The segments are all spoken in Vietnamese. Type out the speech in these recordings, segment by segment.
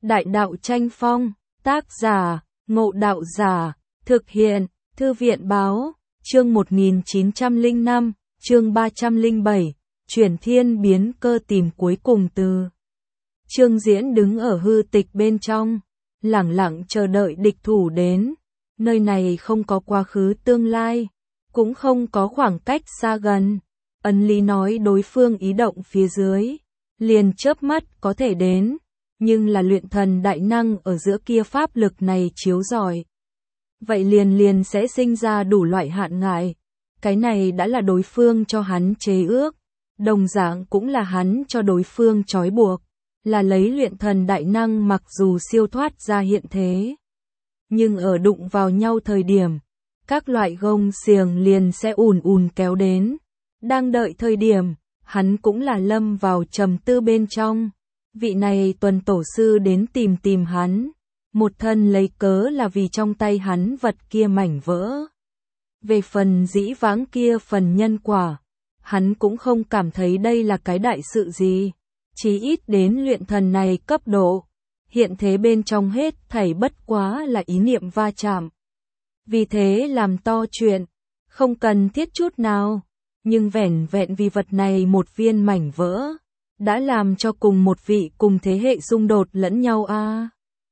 Đại đạo tranh phong, tác giả, Ngộ Đạo Giả, thực hiện, Thư viện báo, chương 1905, chương 307, chuyển thiên biến cơ tìm cuối cùng từ. Trương Diễn đứng ở hư tịch bên trong, lẳng lặng chờ đợi địch thủ đến, nơi này không có quá khứ tương lai, cũng không có khoảng cách xa gần. Ấn lý nói đối phương ý động phía dưới, liền chớp mắt có thể đến, nhưng là luyện thần đại năng ở giữa kia pháp lực này chiếu rọi. Vậy liền sẽ sinh ra đủ loại hạn ngại. Cái này đã là đối phương cho hắn chế ước, đồng dạng cũng là hắn cho đối phương trói buộc, là lấy luyện thần đại năng mặc dù siêu thoát ra hiện thế. Nhưng ở đụng vào nhau thời điểm, các loại gông xiềng liền sẽ ùn ùn kéo đến. Đang đợi thời điểm, hắn cũng là lâm vào trầm tư bên trong. Vị này tuần tổ sư đến tìm hắn, một thân lấy cớ là vì trong tay hắn vật kia mảnh vỡ. Về phần dĩ vãng kia phần nhân quả, hắn cũng không cảm thấy đây là cái đại sự gì, chí ít đến luyện thần này cấp độ, hiện thế bên trong hết thảy bất quá là ý niệm va chạm. Vì thế làm to chuyện, không cần thiết chút nào, nhưng vẻn vẹn vì vật này một viên mảnh vỡ, đã làm cho cùng một vị cùng thế hệ xung đột lẫn nhau a.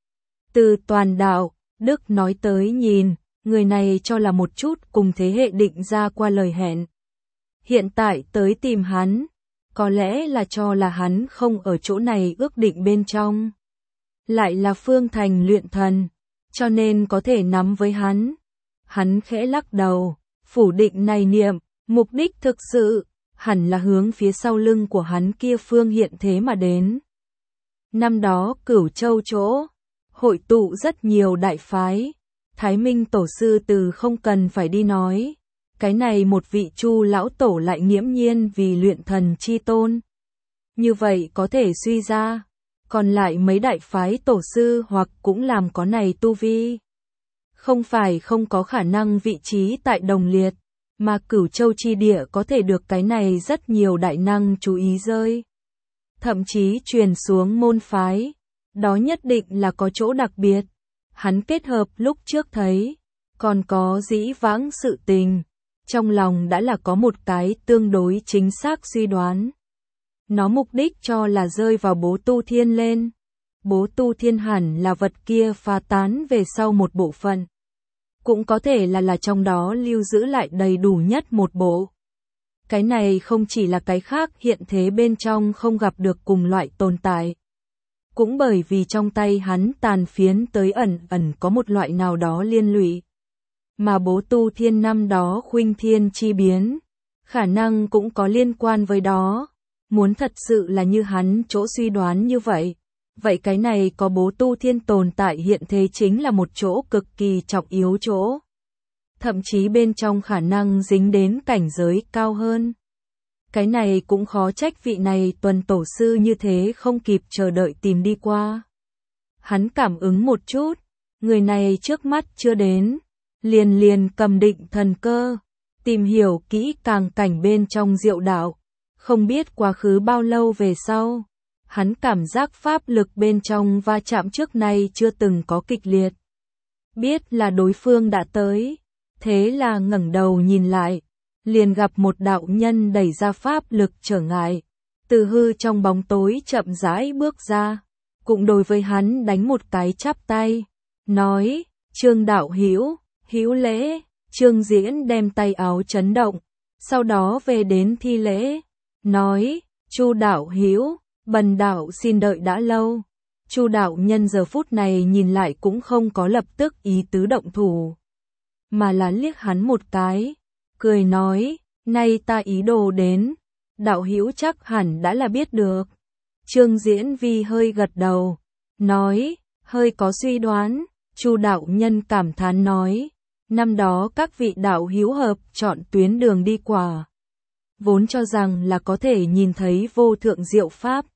Từ toàn đạo, Đức nói tới nhìn, người này cho là một chút cùng thế hệ định ra qua lời hẹn. Hiện tại tới tìm hắn, có lẽ là cho là hắn không ở chỗ này ước định bên trong. Lại là Phương Thành luyện thần, cho nên có thể nắm với hắn. Hắn khẽ lắc đầu, phủ định này niệm, mục đích thực sự hẳn là hướng phía sau lưng của hắn kia phương hiện thế mà đến. Năm đó Cửu Châu chỗ, hội tụ rất nhiều đại phái, Thái Minh tổ sư từ không cần phải đi nói, cái này một vị Chu lão tổ lại nghiễm nhiên vì luyện thần chi tôn. Như vậy có thể suy ra, còn lại mấy đại phái tổ sư hoặc cũng làm có này tu vi. Không phải không có khả năng vị trí tại đồng liệt, mà Cửu Châu chi địa có thể được cái này rất nhiều đại năng chú ý rơi. Thậm chí truyền xuống môn phái, đó nhất định là có chỗ đặc biệt. Hắn kết hợp lúc trước thấy, còn có dĩ vãng sự tình, trong lòng đã là có một cái tương đối chính xác suy đoán. Nó mục đích cho là rơi vào bố tu thiên lên. Bố tu thiên hẳn là vật kia phá tán về sau một bộ phận. Cũng có thể là trong đó lưu giữ lại đầy đủ nhất một bộ. Cái này không chỉ là cái khác hiện thế bên trong không gặp được cùng loại tồn tại. Cũng bởi vì trong tay hắn tàn phiến tới ẩn có một loại nào đó liên lụy. Mà bố tu thiên năm đó khuynh thiên chi biến, khả năng cũng có liên quan với đó. Muốn thật sự là như hắn chỗ suy đoán như vậy. Vậy cái này có bố tu thiên tồn tại hiện thế chính là một chỗ cực kỳ trọng yếu chỗ. Thậm chí bên trong khả năng dính đến cảnh giới cao hơn. Cái này cũng khó trách vị này tuần tổ sư như thế không kịp chờ đợi tìm đi qua. Hắn cảm ứng một chút, người này trước mắt chưa đến, liền cầm định thần cơ, tìm hiểu kỹ càng cảnh bên trong diệu đạo, không biết quá khứ bao lâu về sau. Hắn cảm giác pháp lực bên trong va chạm trước nay chưa từng có kịch liệt. Biết là đối phương đã tới, thế là ngẩng đầu nhìn lại, liền gặp một đạo nhân đẩy ra pháp lực trở ngại, từ hư trong bóng tối chậm rãi bước ra, cũng đối với hắn đánh một cái chắp tay, nói: "Trương đạo hữu, hữu lễ." Trương Diễn đem tay áo chấn động, sau đó về đến thi lễ, nói: "Chu đạo hữu, bần đạo xin đợi đã lâu." Chu đạo nhân giờ phút này nhìn lại cũng không có lập tức ý tứ động thủ, mà là liếc hắn một cái, cười nói: "Nay ta ý đồ đến, đạo hữu chắc hẳn đã là biết được." Trương Diễn Vi hơi gật đầu, nói: "Hơi có suy đoán." Chu đạo nhân cảm thán nói: "Năm đó các vị đạo hữu hợp chọn tuyến đường đi qua, vốn cho rằng là có thể nhìn thấy vô thượng diệu pháp.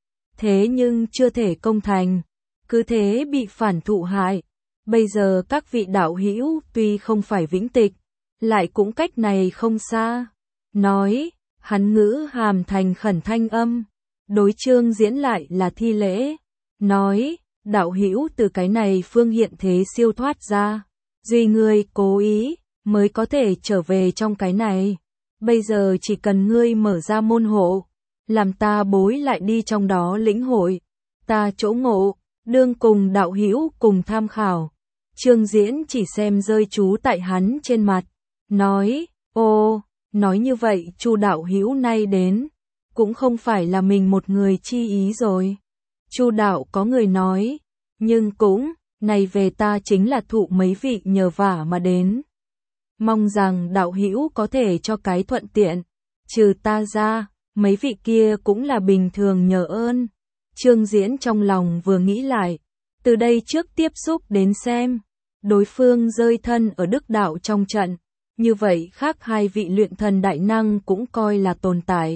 Thế nhưng chưa thể công thành, cứ thế bị phản thụ hại. Bây giờ các vị đạo hữu tuy không phải vĩnh tịch, lại cũng cách này không xa." Nói, hắn ngữ hàm thành khẩn thanh âm, đối Trương Diễn lại là thi lễ, nói: đạo hữu từ cái này phương hiện thế siêu thoát ra, duy ngươi cố ý, mới có thể trở về trong cái này. Bây giờ chỉ cần ngươi mở ra môn hộ, làm ta bối lại đi trong đó lĩnh hội, ta chỗ ngộ, đương cùng đạo hữu cùng tham khảo. Trương Diễn chỉ xem rơi chú tại hắn trên mặt, nói, ô, nói như vậy Chu đạo hữu nay đến, cũng không phải là mình một người chi ý rồi. Chu đạo có người nói, nhưng cũng, này về ta chính là thụ mấy vị nhờ vả mà đến. Mong rằng đạo hữu có thể cho cái thuận tiện, trừ ta ra, mấy vị kia cũng là bình thường nhờ ơn. Trương Diễn trong lòng vừa nghĩ lại, từ đây trước tiếp xúc đến xem, đối phương rơi thân ở đức đạo trong trận, như vậy khác hai vị luyện thần đại năng cũng coi là tồn tại.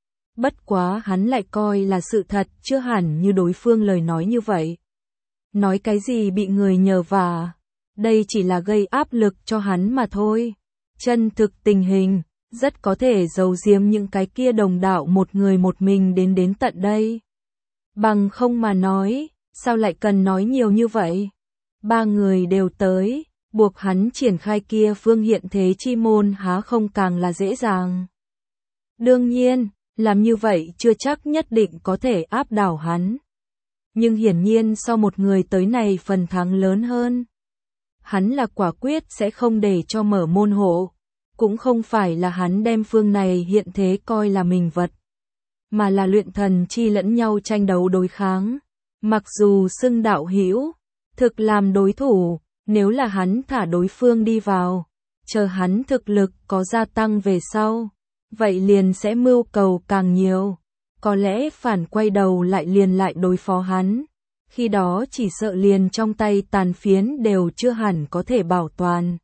Bất quá hắn lại coi là sự thật, chưa hẳn như đối phương lời nói như vậy. Nói cái gì bị người nhờ vả, đây chỉ là gây áp lực cho hắn mà thôi. Chân thực tình hình, rất có thể giấu giếm những cái kia đồng đạo một người một mình đến tận đây. Bằng không mà nói, sao lại cần nói nhiều như vậy? Ba người đều tới, buộc hắn triển khai kia phương hiện thế chi môn há không càng là dễ dàng. Đương nhiên, làm như vậy chưa chắc nhất định có thể áp đảo hắn. Nhưng hiển nhiên so một người tới này phần thắng lớn hơn. Hắn là quả quyết sẽ không để cho mở môn hộ. Cũng không phải là hắn đem phương này hiện thế coi là mình vật. Mà là luyện thần chi lẫn nhau tranh đấu đối kháng. Mặc dù xưng đạo hữu, thực làm đối thủ, nếu là hắn thả đối phương đi vào, chờ hắn thực lực có gia tăng về sau, vậy liền sẽ mưu cầu càng nhiều, có lẽ phản quay đầu lại đối phó hắn, khi đó chỉ sợ liền trong tay tàn phiến đều chưa hẳn có thể bảo toàn.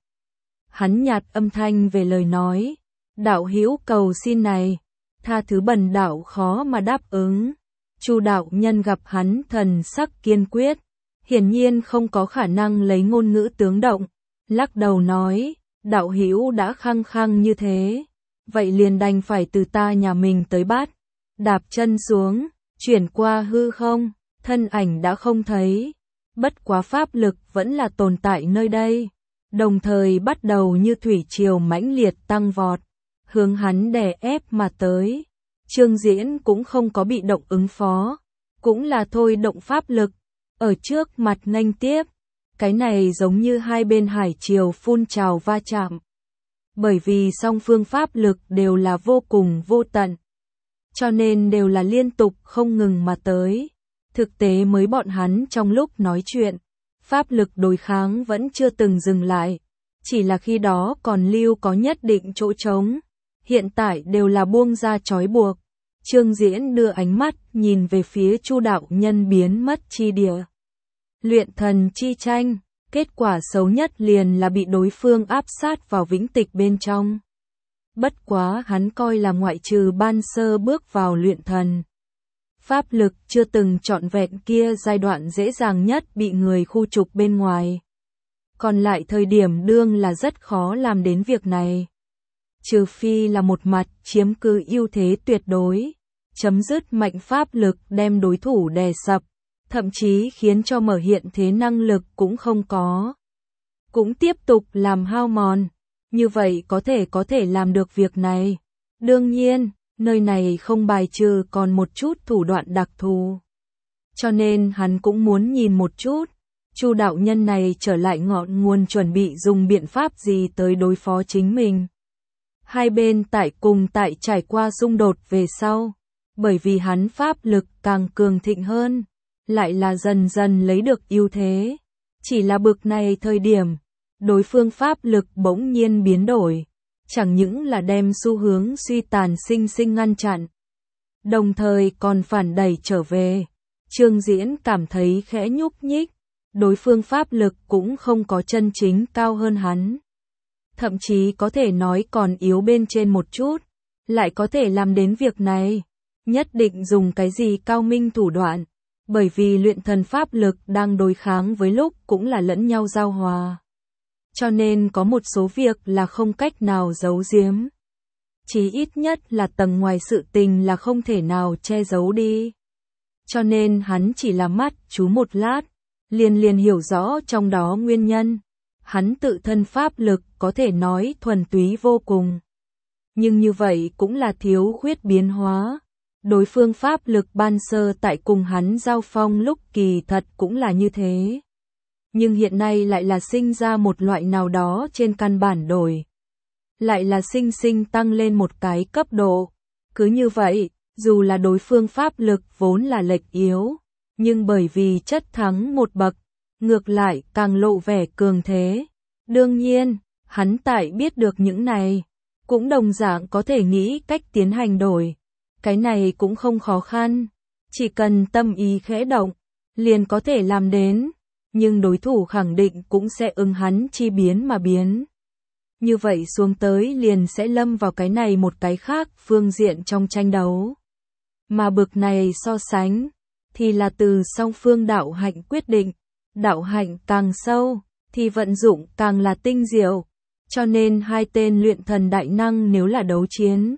Hắn nhạt âm thanh về lời nói, đạo hữu cầu xin này, tha thứ bần đạo khó mà đáp ứng. Chu đạo nhân gặp hắn thần sắc kiên quyết, hiển nhiên không có khả năng lấy ngôn ngữ tướng động, lắc đầu nói, đạo hữu đã khăng khăng như thế, vậy liền đành phải từ ta nhà mình tới bắt. Đạp chân xuống, chuyển qua hư không, thân ảnh đã không thấy, bất quá pháp lực vẫn là tồn tại nơi đây, đồng thời bắt đầu như thủy triều mãnh liệt tăng vọt, hướng hắn đè ép mà tới. Trương Diễn cũng không có bị động ứng phó, cũng là thôi động pháp lực, ở trước mặt nghênh tiếp, cái này giống như hai bên hải triều phun trào va chạm. Bởi vì song phương pháp lực đều là vô cùng vô tận, cho nên đều là liên tục không ngừng mà tới. Thực tế mới bọn hắn trong lúc nói chuyện, pháp lực đối kháng vẫn chưa từng dừng lại, chỉ là khi đó còn lưu có nhất định chỗ trống, hiện tại đều là buông ra trói buộc. Trương Diễn đưa ánh mắt nhìn về phía Chu đạo nhân biến mất chi địa. Luyện thần chi tranh, kết quả xấu nhất liền là bị đối phương áp sát vào vĩnh tịch bên trong. Bất quá hắn coi là ngoại trừ ban sơ bước vào luyện thần, pháp lực chưa từng trọn vẹn kia giai đoạn dễ dàng nhất bị người khu trục bên ngoài. Còn lại thời điểm đương là rất khó làm đến việc này. Trừ phi là một mặt chiếm cứ ưu thế tuyệt đối, chấm dứt mạnh pháp lực đem đối thủ đè sập, thậm chí khiến cho mở hiện thế năng lực cũng không có. Cũng tiếp tục làm hao mòn, như vậy có thể làm được việc này. Đương nhiên, nơi này không bài trừ còn một chút thủ đoạn đặc thù. Cho nên hắn cũng muốn nhìn một chút, Chu đạo nhân này trở lại ngọn nguồn chuẩn bị dùng biện pháp gì tới đối phó chính mình. Hai bên tại trải qua xung đột về sau, bởi vì hắn pháp lực càng cường thịnh hơn, lại là dần dần lấy được ưu thế. Chỉ là bực này thời điểm, đối phương pháp lực bỗng nhiên biến đổi, chẳng những là đem xu hướng suy tàn sinh ngăn chặn, đồng thời còn phản đẩy trở về. Trương Diễn cảm thấy khẽ nhúc nhích, đối phương pháp lực cũng không có chân chính cao hơn hắn. Thậm chí có thể nói còn yếu bên trên một chút, lại có thể làm đến việc này, nhất định dùng cái gì cao minh thủ đoạn, bởi vì luyện thần pháp lực đang đối kháng với lúc cũng là lẫn nhau giao hòa. Cho nên có một số việc là không cách nào giấu giếm. Chỉ ít nhất là tầng ngoài sự tình là không thể nào che giấu đi. cho nên hắn chỉ là mắt chú một lát, liền hiểu rõ trong đó nguyên nhân. Hắn tự thân pháp lực có thể nói thuần túy vô cùng. Nhưng như vậy cũng là thiếu khuyết biến hóa. Đối phương pháp lực ban sơ tại cùng hắn giao phong lúc kỳ thật cũng là như thế. Nhưng hiện nay lại là sinh ra một loại nào đó trên căn bản đổi. Lại là sinh tăng lên một cái cấp độ. Cứ như vậy, dù là đối phương pháp lực vốn là lệch yếu, nhưng bởi vì chất thắng một bậc, ngược lại càng lộ vẻ cường thế. Đương nhiên, hắn tại biết được những này, cũng đồng dạng có thể nghĩ cách tiến hành đổi. Cái này cũng không khó khăn, chỉ cần tâm ý khẽ động, liền có thể làm đến, nhưng đối thủ khẳng định cũng sẽ ứng hắn chi biến mà biến. Như vậy xuống tới liền sẽ lâm vào cái này một cái khác phương diện trong tranh đấu. Mà bực này so sánh, thì là từ song phương đạo hạnh quyết định, đạo hạnh càng sâu, thì vận dụng càng là tinh diệu, cho nên hai tên luyện thần đại năng nếu là đấu chiến.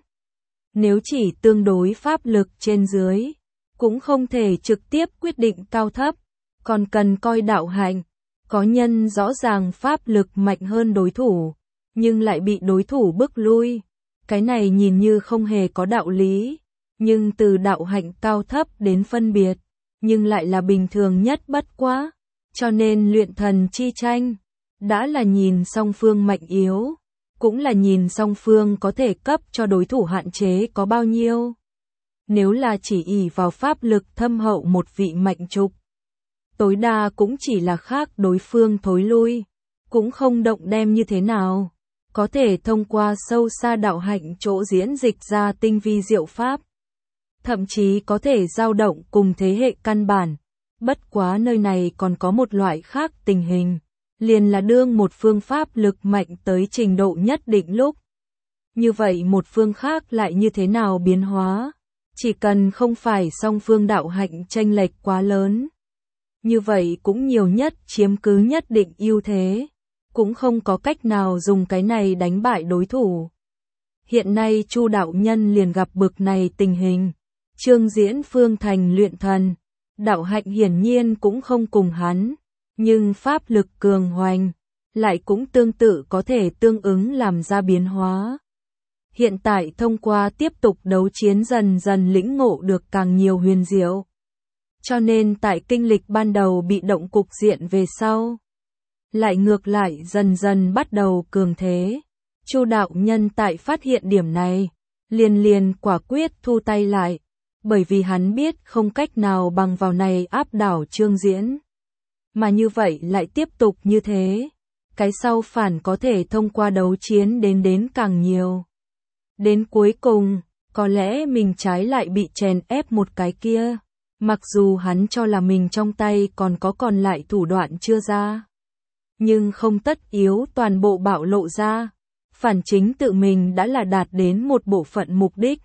Nếu chỉ tương đối pháp lực trên dưới, cũng không thể trực tiếp quyết định cao thấp, còn cần coi đạo hạnh. Có nhân rõ ràng pháp lực mạnh hơn đối thủ, nhưng lại bị đối thủ bức lui. Cái này nhìn như không hề có đạo lý, nhưng từ đạo hạnh cao thấp đến phân biệt, nhưng lại là bình thường nhất bất quá. Cho nên luyện thần chi tranh, đã là nhìn song phương mạnh yếu, cũng là nhìn song phương có thể cấp cho đối thủ hạn chế có bao nhiêu. Nếu là chỉ ỷ vào pháp lực thâm hậu một vị mạnh trục, tối đa cũng chỉ là khác đối phương thối lui, cũng không động đem như thế nào, có thể thông qua sâu xa đạo hạnh chỗ diễn dịch ra tinh vi diệu pháp, thậm chí có thể dao động cùng thế hệ căn bản. Bất quá nơi này còn có một loại khác tình hình, liền là đương một phương pháp lực mạnh tới trình độ nhất định lúc. Như vậy một phương khác lại như thế nào biến hóa, chỉ cần không phải song phương đạo hạnh chênh lệch quá lớn. Như vậy cũng nhiều nhất chiếm cứ nhất định ưu thế, cũng không có cách nào dùng cái này đánh bại đối thủ. Hiện nay Chu đạo nhân liền gặp bực này tình hình, Trương Diễn phương thành luyện thần, đạo hạnh hiển nhiên cũng không cùng hắn, nhưng pháp lực cường hoành, lại cũng tương tự có thể tương ứng làm ra biến hóa. Hiện tại thông qua tiếp tục đấu chiến dần dần lĩnh ngộ được càng nhiều huyền diệu. Cho nên tại kinh lịch ban đầu bị động cục diện về sau, lại ngược lại dần dần bắt đầu cường thế. Chu đạo nhân tại phát hiện điểm này, liền quả quyết thu tay lại, bởi vì hắn biết không cách nào bằng vào này áp đảo Trương Diễn. Mà như vậy lại tiếp tục như thế, cái sau phản có thể thông qua đấu chiến đến càng nhiều. Đến cuối cùng, có lẽ mình trái lại bị chèn ép một cái kia, mặc dù hắn cho là mình trong tay còn lại thủ đoạn chưa ra. Nhưng không tất yếu toàn bộ bạo lộ ra, phản chính tự mình đã là đạt đến một bộ phận mục đích.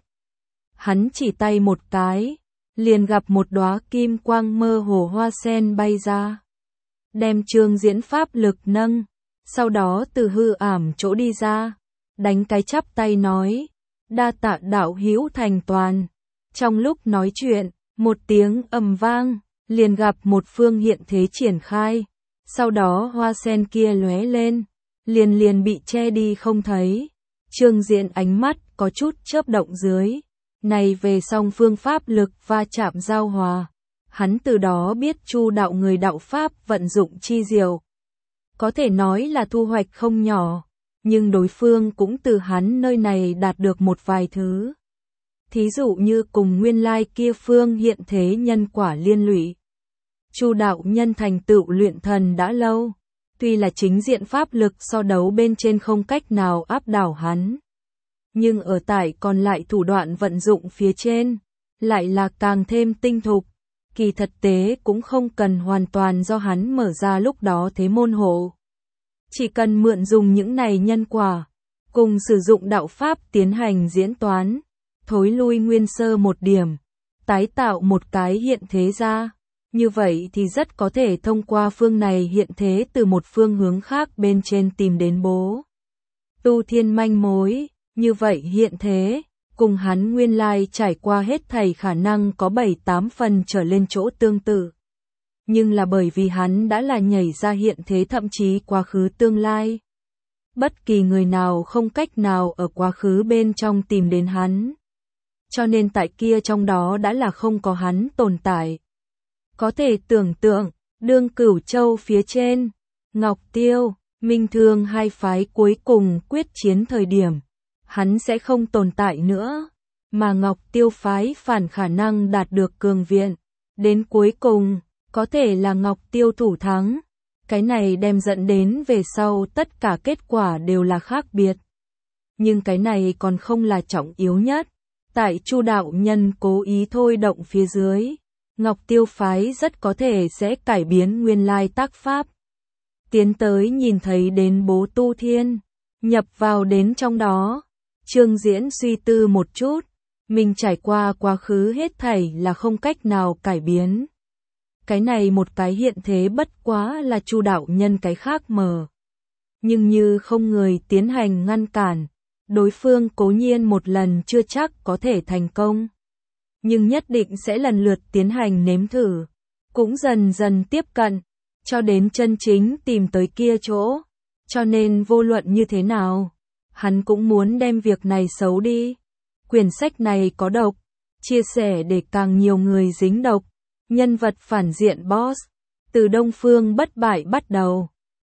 Hắn chỉ tay một cái, liền gặp một đóa kim quang mơ hồ hoa sen bay ra, đem Trương Diễn pháp lực nâng, sau đó từ hư ảm chỗ đi ra, đánh cái chắp tay nói, đa tạ đạo hữu thành toàn. Trong lúc nói chuyện, một tiếng ầm vang, liền gặp một phương hiện thế triển khai, sau đó hoa sen kia lóe lên, liền bị che đi không thấy. Trương Diễn ánh mắt có chút chớp động dưới, này về song phương pháp lực va chạm giao hòa, hắn từ đó biết Chu đạo người đạo pháp vận dụng chi diệu, có thể nói là thu hoạch không nhỏ, nhưng đối phương cũng từ hắn nơi này đạt được một vài thứ. Thí dụ như cùng nguyên lai kia phương hiện thế nhân quả liên lụy. Chu đạo nhân thành tựu luyện thần đã lâu, tuy là chính diện pháp lực so đấu bên trên không cách nào áp đảo hắn, nhưng ở tại còn lại thủ đoạn vận dụng phía trên, lại là càng thêm tinh thục. Kỳ thực tế cũng không cần hoàn toàn do hắn mở ra lúc đó thế môn hộ. Chỉ cần mượn dùng những này nhân quả, cùng sử dụng đạo pháp tiến hành diễn toán, thối lui nguyên sơ một điểm, tái tạo một cái hiện thế ra. Như vậy thì rất có thể thông qua phương này hiện thế từ một phương hướng khác bên trên tìm đến bố tu thiên manh mối, như vậy hiện thế cùng hắn nguyên lai trải qua hết thảy khả năng có 7-8 phần trở lên chỗ tương tự. Nhưng là bởi vì hắn đã là nhảy ra hiện thế thậm chí quá khứ tương lai. Bất kỳ người nào không cách nào ở quá khứ bên trong tìm đến hắn. Cho nên tại kia trong đó đã là không có hắn tồn tại. Có thể tưởng tượng, đương Cửu Châu phía trên, Ngọc Tiêu, Minh Thương hai phái cuối cùng quyết chiến thời điểm, hắn sẽ không tồn tại nữa, mà Ngọc Tiêu phái phản khả năng đạt được cường viện, đến cuối cùng, có thể là Ngọc Tiêu thủ thắng. Cái này đem dẫn đến về sau tất cả kết quả đều là khác biệt. Nhưng cái này còn không là trọng yếu nhất. Tại Chu đạo nhân cố ý thôi động phía dưới, Ngọc Tiêu phái rất có thể sẽ cải biến nguyên lai tác pháp. Tiến tới nhìn thấy đến Bố Tu Thiên, nhập vào đến trong đó. Trương Diễn suy tư một chút, mình trải qua quá khứ hết thảy là không cách nào cải biến. Cái này một cái hiện thế bất quá là Chu đạo nhân cái khác mờ. Nhưng như không người tiến hành ngăn cản, đối phương cố nhiên một lần chưa chắc có thể thành công. Nhưng nhất định sẽ lần lượt tiến hành nếm thử, cũng dần dần tiếp cận, cho đến chân chính tìm tới kia chỗ. Cho nên vô luận như thế nào, hắn cũng muốn đem việc này xấu đi. Quyển sách này có độc, chia sẻ để càng nhiều người dính độc. Nhân vật phản diện boss, từ Đông Phương bất bại bắt đầu.